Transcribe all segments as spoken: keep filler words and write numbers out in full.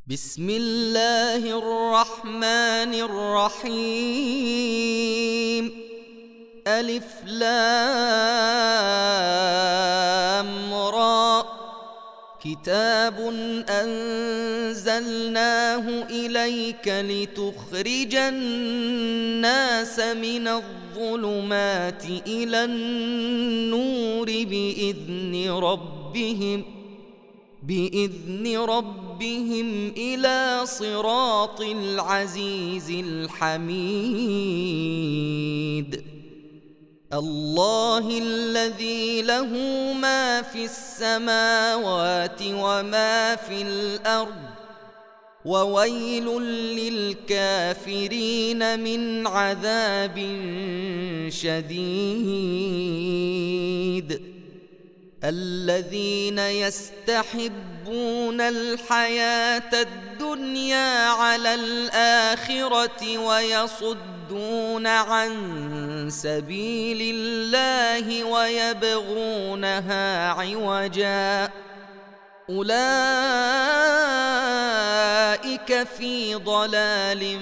بسم الله الرحمن الرحيم. ألف لام را. كتاب أنزلناه إليك لتخرج الناس من الظلمات إلى النور بإذن ربهم بإذن ربهم إلى صراط العزيز الحميد. الله الذي له ما في السماوات وما في الأرض، وويل للكافرين من عذاب شديد. الذين يستحبون الحياة الدنيا على الآخرة ويصدون عن سبيل الله ويبغونها عوجا، أولئك في ضلال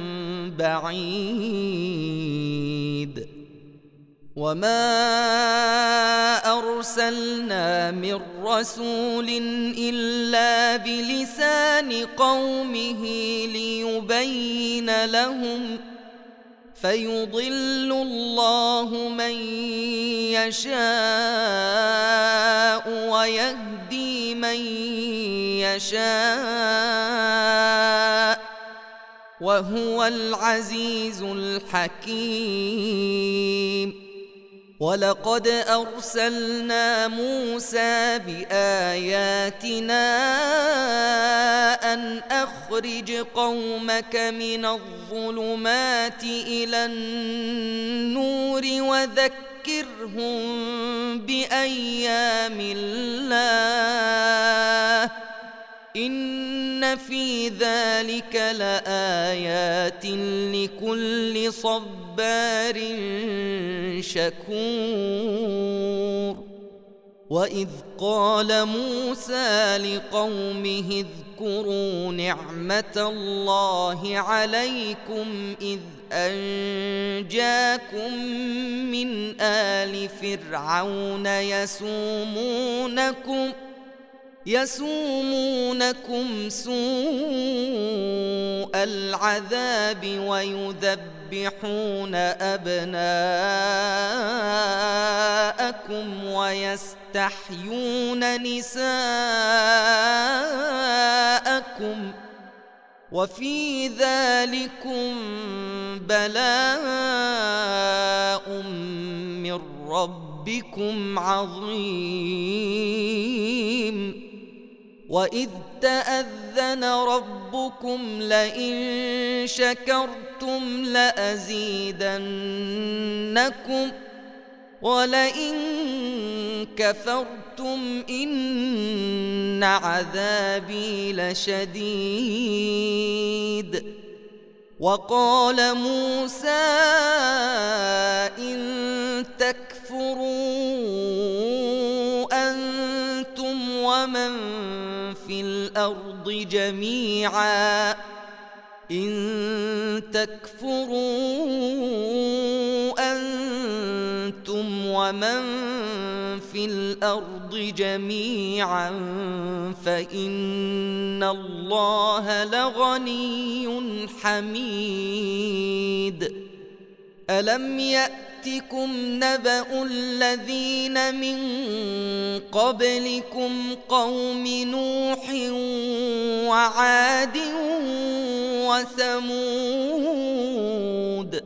بعيد. وما أرسلنا من رسول إلا بلسان قومه ليبين لهم، فيضل الله من يشاء ويهدي من يشاء، وهو العزيز الحكيم. ولقد أرسلنا موسى بآياتنا أن أخرج قومك من الظلمات إلى النور وذكرهم بأيام الله، إن في ذلك لآيات لكل صبار شكور. وإذ قال موسى لقومه اذكروا نعمة الله عليكم إذ أنجاكم من آل فرعون يسومونكم يسومونكم سوء العذاب ويذبحون أبناءكم ويستحيون نساءكم، وفي ذلكم بلاء من ربكم عظيم. وإذ تأذن ربكم لئن شكرتم لأزيدنكم ولئن كفرتم إن عذابي لشديد. وقال موسى إن تكفروا أنتم ومن في الأرض جميعا إن تكفروا أنتم ومن في الأرض جميعا فإن الله لغني حميد. ألم يأتكم نبأ الذين من قبلكم قوم نوح وعاد وثمود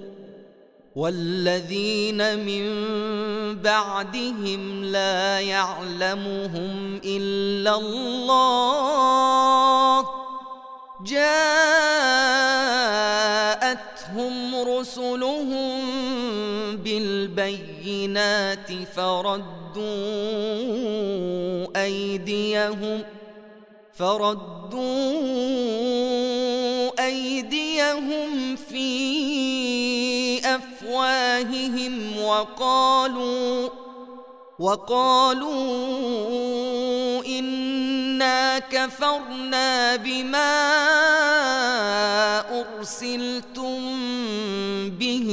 والذين من بعدهم لا يعلمهم إلا الله، جاءتهم رسلهم بالبينات فردوا أيديهم فردوا أيديهم في أفواههم وقالوا وقالوا إنا إنا كفرنا بما أرسلتم به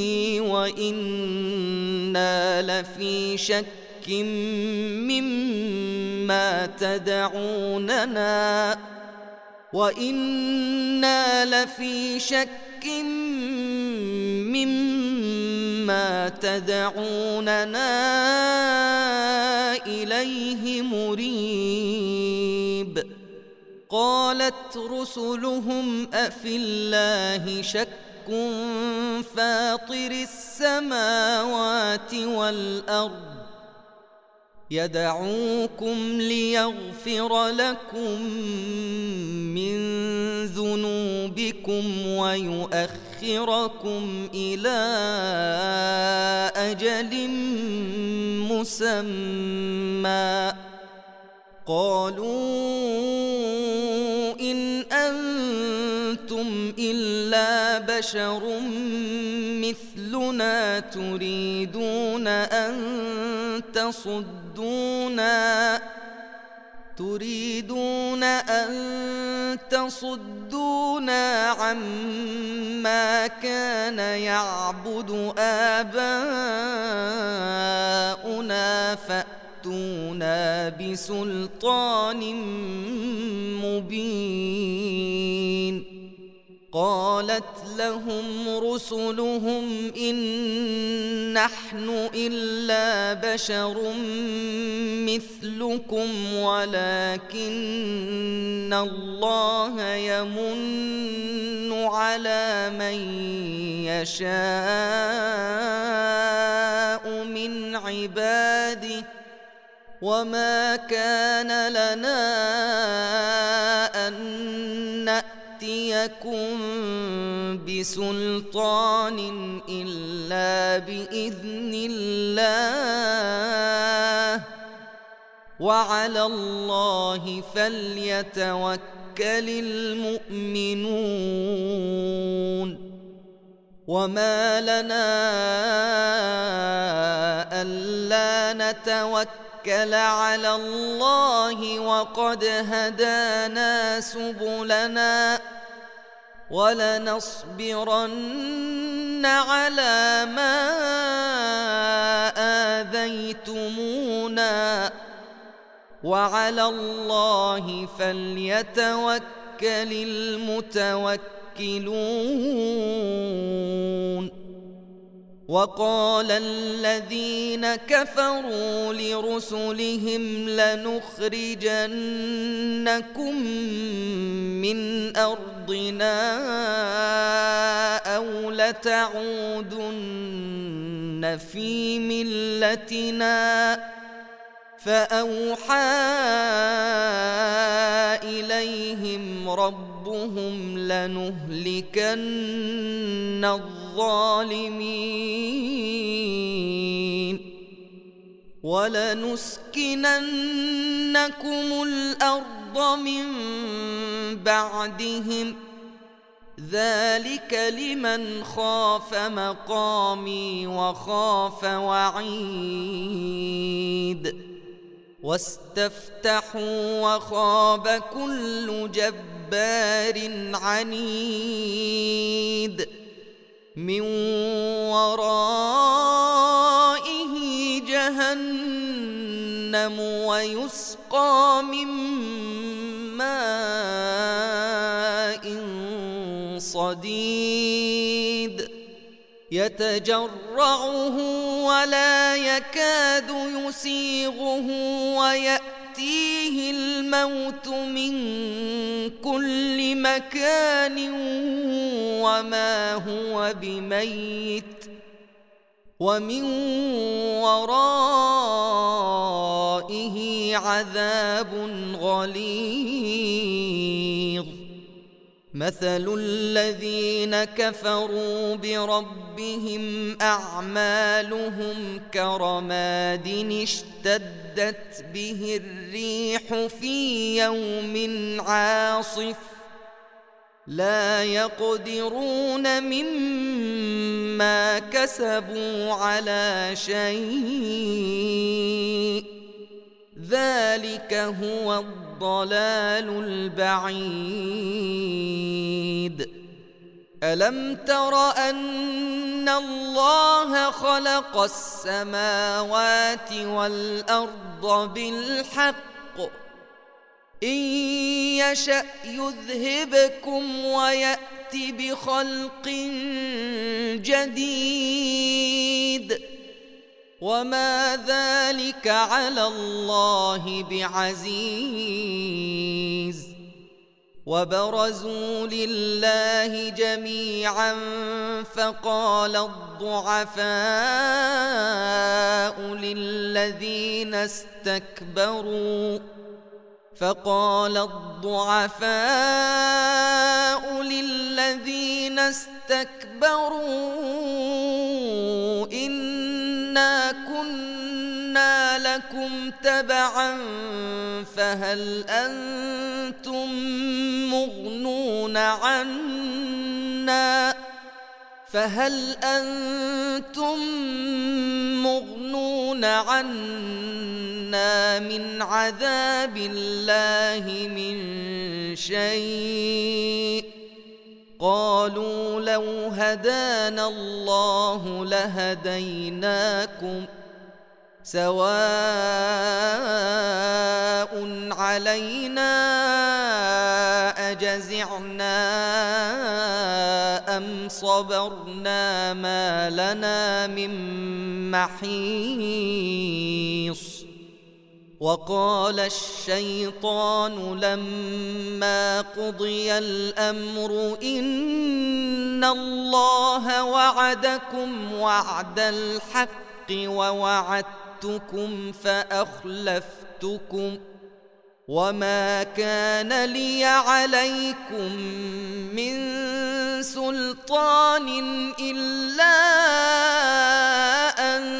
وإنا لفي شك مما تدعوننا وإنا لفي شك مما تدعوننا إليه مريب. قالت رسلهم أفي الله شك فاطر السماوات والأرض يدعوكم ليغفر لكم من ذنوبكم ويؤخركم إلى أجل مسمى. قالوا إن أنتم إلا بشر مثلنا تريدون أن تصدونا تريدون أن تصدونا عما كان يعبد آباؤنا فأتونا بسلطان مبين. قالت لهم رسلهم إن نحن إلا بشر مثلكم ولكن الله يمن على من يشاء من عباده وما كان لنا أن نأتيكم بسلطان إلا بإذن الله وعلى الله فليتوكل المؤمنون. وما لنا ألا نتوكل على الله وقد هدانا سبلنا ولنصبرن على ما آذيتمونا وعلى الله فليتوكل المتوكلون. وقال الذين كفروا لرسلهم لنخرجنكم من أرضنا أو لتعودن في ملتنا فأوحى إليهم ربهم لنهلكن الظالمين ولنسكننكم الأرض من بعدهم ذلك لمن خاف مقامي وخاف وعيد. واستفتحوا وخاب كل جبار عنيد من ورائه جهنم ويسقى من ماء صديد يتجرعه ولا يكاد يسيغه ويأتيه الموت من كل مكان وما هو بميت ومن ورائه عذاب غليظ. مثل الذين كفروا بربهم أعمالهم كرماد اشتدت به الريح في يوم عاصف لا يقدرون مما كسبوا على شيء ذلك هو الضلال البعيد. ألم تر أن الله خلق السماوات والأرض بالحق إن يشأ يذهبكم ويأت بخلق جديد وما ذلك على الله بعزيز. وبرزوا لله جميعا فقال الضعفاء للذين استكبروا فقال الضعفاء للذين استكبروا إنا كنا لكم تبعا فهل أنتم مغنون عنا فهل أنتم مغنون عنا من عذاب الله من شيء قالوا لو هدانا الله لهديناكم سواء علينا أجزعنا أم صبرنا ما لنا من محيص. وقال الشيطان لما قضي الأمر إن الله وعدكم وعد الحق ووعدتكم فأخلفتكم وما كان لي عليكم من سلطان إلا أن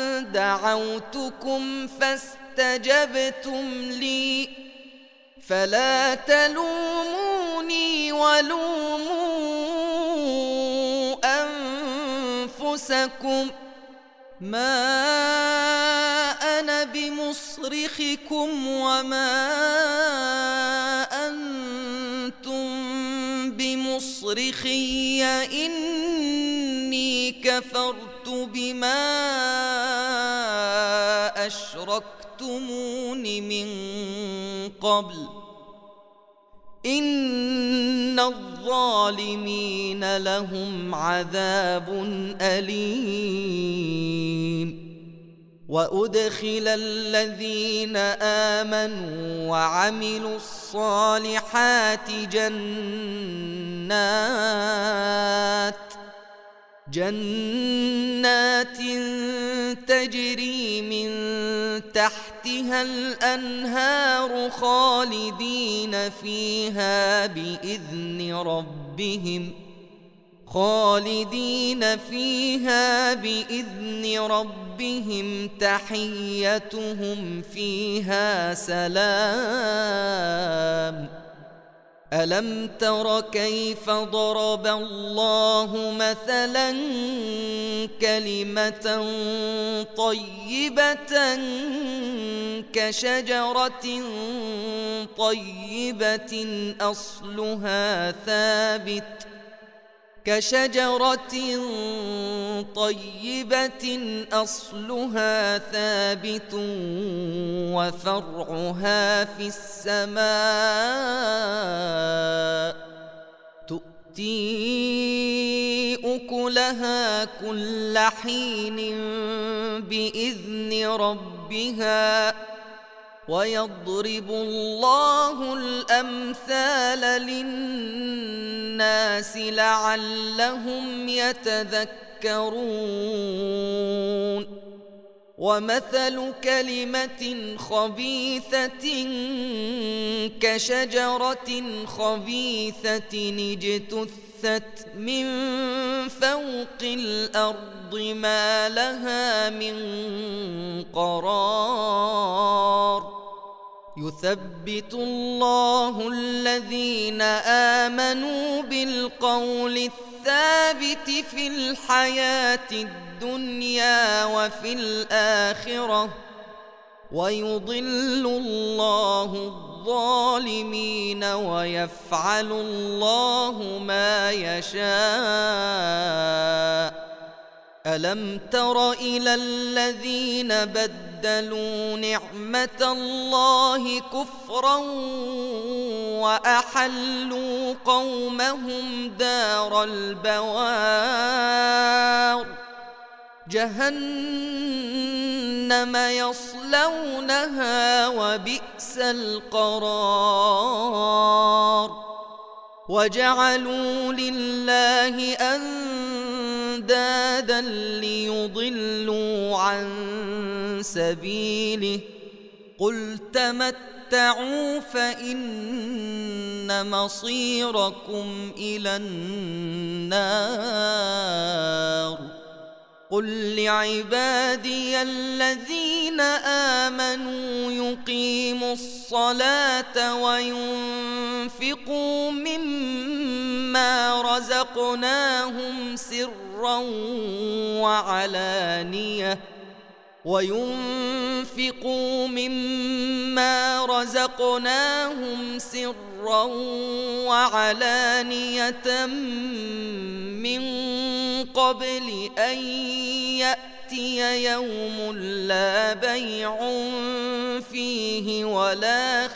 دعوتكم فاستجبتم لي فلا تلوموني ولوموا أنفسكم ما أنا بمصرخكم وما أنتم بمصرخي إني كفرت بما أشركتمون من قبل إن الظالمين لهم عذاب أليم. وأدخل الذين آمنوا وعملوا الصالحات جنات جنات تجري من تحتها الأنهار خالدين فيها بإذن ربهم خالدين فيها بإذن ربهم تحيتهم فيها سلام. ألم تر كيف ضرب الله مثلا كلمة طيبة كشجرة طيبة أصلها ثابت كشجرة طيبة أصلها ثابت وفرعها في السماء تؤتي أكلها كل حين بإذن ربها ويضرب الله الأمثال للناس لعلهم يتذكرون. ومثل كلمة خبيثة كشجرة خبيثة اجتثت من فوق الأرض ما لها من قرار يثبت الله الذين آمنوا بالقول الثابت في الحياة الدنيا وفي الآخرة ويضل الله الظالمين ويفعل الله ما يشاء. ألم تر إلى الذين بدلوا نعمة الله كفرا وأحلوا قومهم دار البوار جهنم يصلونها وبئس القرار. وجعلوا لله أندادا ليضلوا عن سبيله قل تمتعوا فإن مصيركم إلى النار. قل لعبادي الذين آمنوا يقيموا الصلاة وينفقوا مما رزقناهم سرا وعلانية وينفقوا مما رزقناهم سرا وعلانية من قبل أن يأتي يوم لا بيع فيه ولا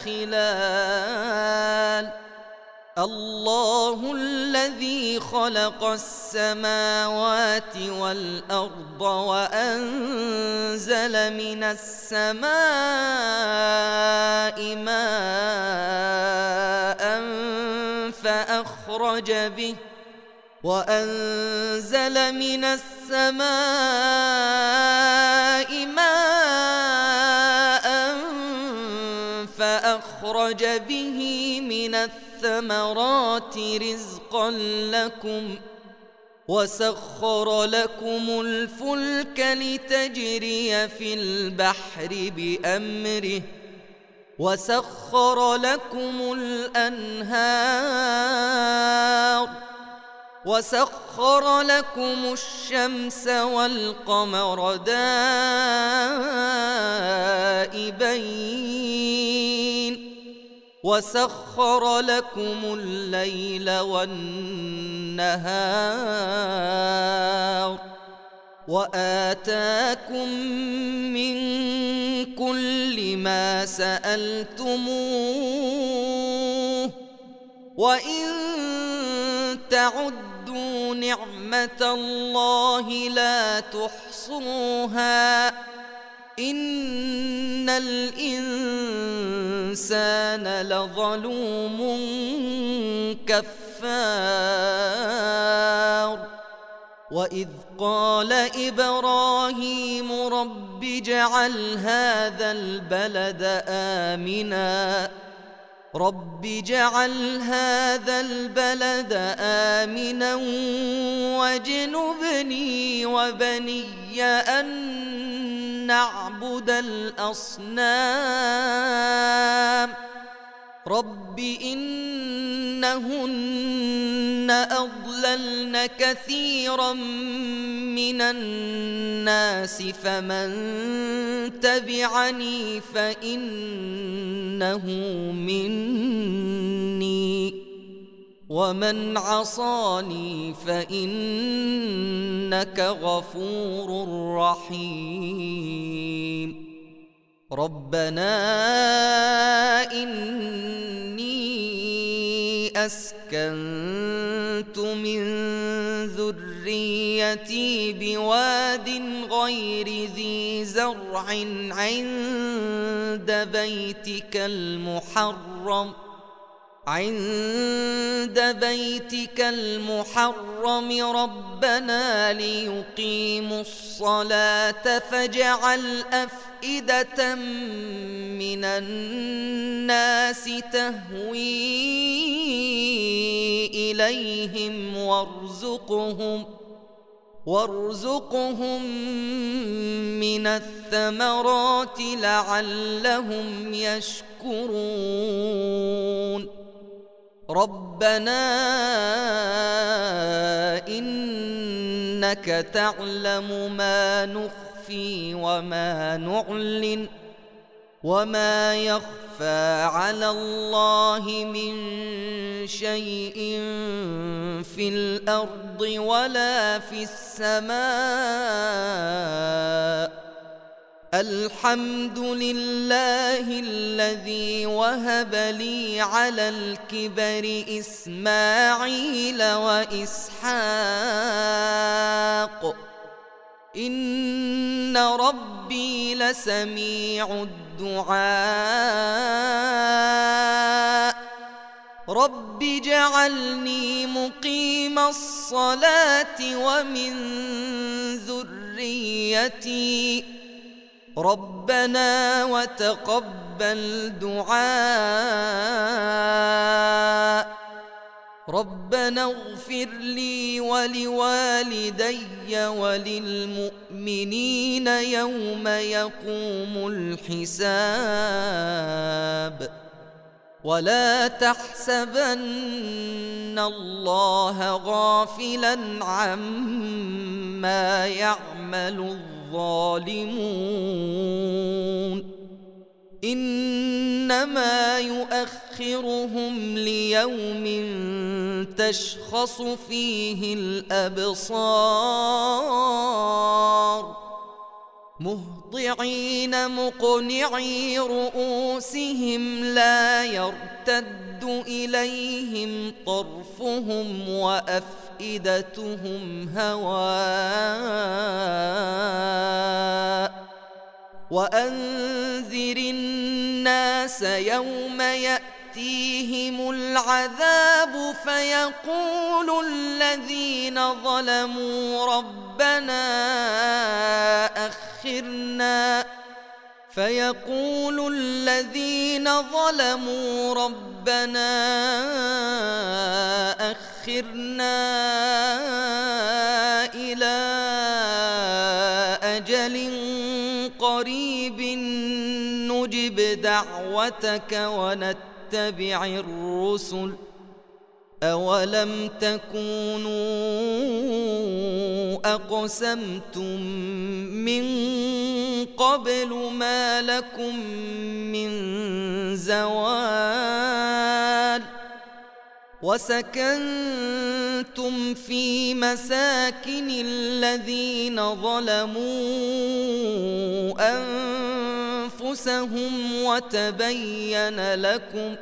خلال. الله الذي خلق السماوات والأرض وأنزل من السماء ماء فأخرج به وأنزل من السماء ماء فأخرج به من الثمرات رزقا لكم وسخر لكم الفلك لتجري في البحر بأمره وسخر لكم الأنهار وسخر لكم الشمس والقمر دائبين وسخر لكم الليل والنهار وآتاكم من كل ما سألتموه وإن تعدوا نعمة الله لا تحصوها إن الإنسان لظلوم كفار. وإذ قال إبراهيم رب اجعل هذا البلد آمنا رب اجعل هذا البلد آمنا واجنبني وبني أن نعبد الأصنام رب إنهن أضللن كثيرا من الناس فمن تبعني فإنه مني ومن عصاني فإنك غفور رحيم. ربنا إني أسكنت من ذريتي بواد غير ذي زرع عند بيتك المحرم عند بيتك المحرم ربنا ليقيموا الصلاة فاجعل أفئدة من الناس تهوي إليهم وارزقهم وارزقهم من الثمرات لعلهم يشكرون. ربنا إنك تعلم ما نخفي وما نعلن وما يخفى على الله من شيء في الأرض ولا في السماء. الحمد لله الذي وهب لي على الكبر إسماعيل وإسحاق إن ربي لسميع الدعاء. رب اجعلني مقيم الصلاة ومن ذريتي ربنا وتقبل دعاء. ربنا اغفر لي ولوالدي وللمؤمنين يوم يقوم الحساب. ولا تحسبن الله غافلا عما يعمل الظالمون إنما يؤخرهم ليوم تشخص فيه الأبصار مهطعين مقنعي رؤوسهم لا يرتد إليهم طرفهم وأفئدتهم هواء. وأنذر الناس يوم يأتيهم العذاب فيقول الذين ظلموا ربنا أخرنا فيقول الذين ظلموا ربنا أخرنا إلى أجل قريب نجب دعوتك ونتبع الرسل أولم تكونوا أقسمتم من قبل ما لكم من زوال. وسكنتم في مساكن الذين ظلموا أنفسهم وتبين لكم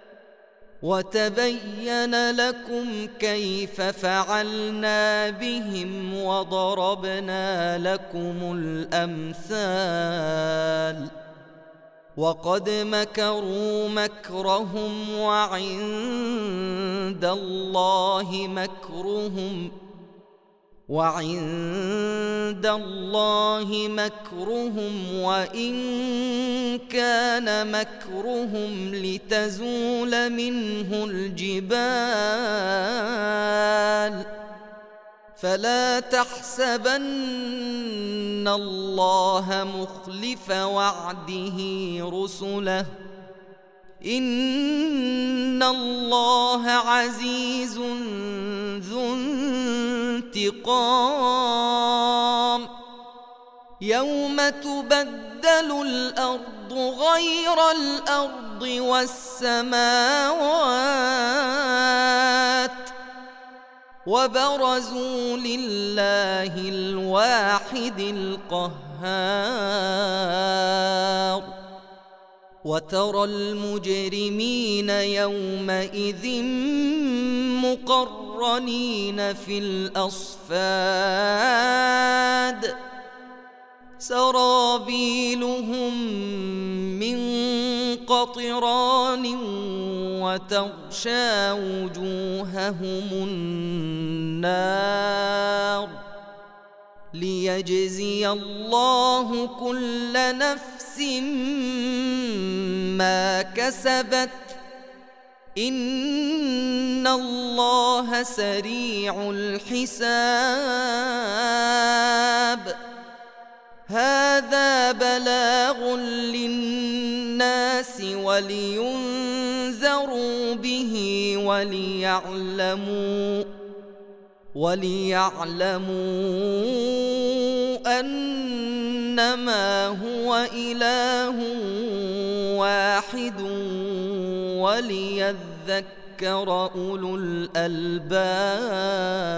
وتبين لكم كيف فعلنا بهم وضربنا لكم الأمثال. وقد مكروا مكرهم وعند الله مكرهم وعند الله مكرهم وإن كان مكرهم لتزول منه الجبال. فلا تحسبن الله مخلف وعده رسله إن الله عزيز ذو انتقام. يوم تبدل الأرض غير الأرض والسماوات وبرزوا لله الواحد القهار. وترى المجرمين يومئذ مقرنين في الأصفاد سرابيلهم من قطران وتغشى وجوههم النار. ليجزي الله كل نفس ما كسبت إن الله سريع الحساب. هذا بلاغ للناس ولينذروا به وليعلموا وليعلموا أنما هو إله واحد وليذكر أولو الألباب.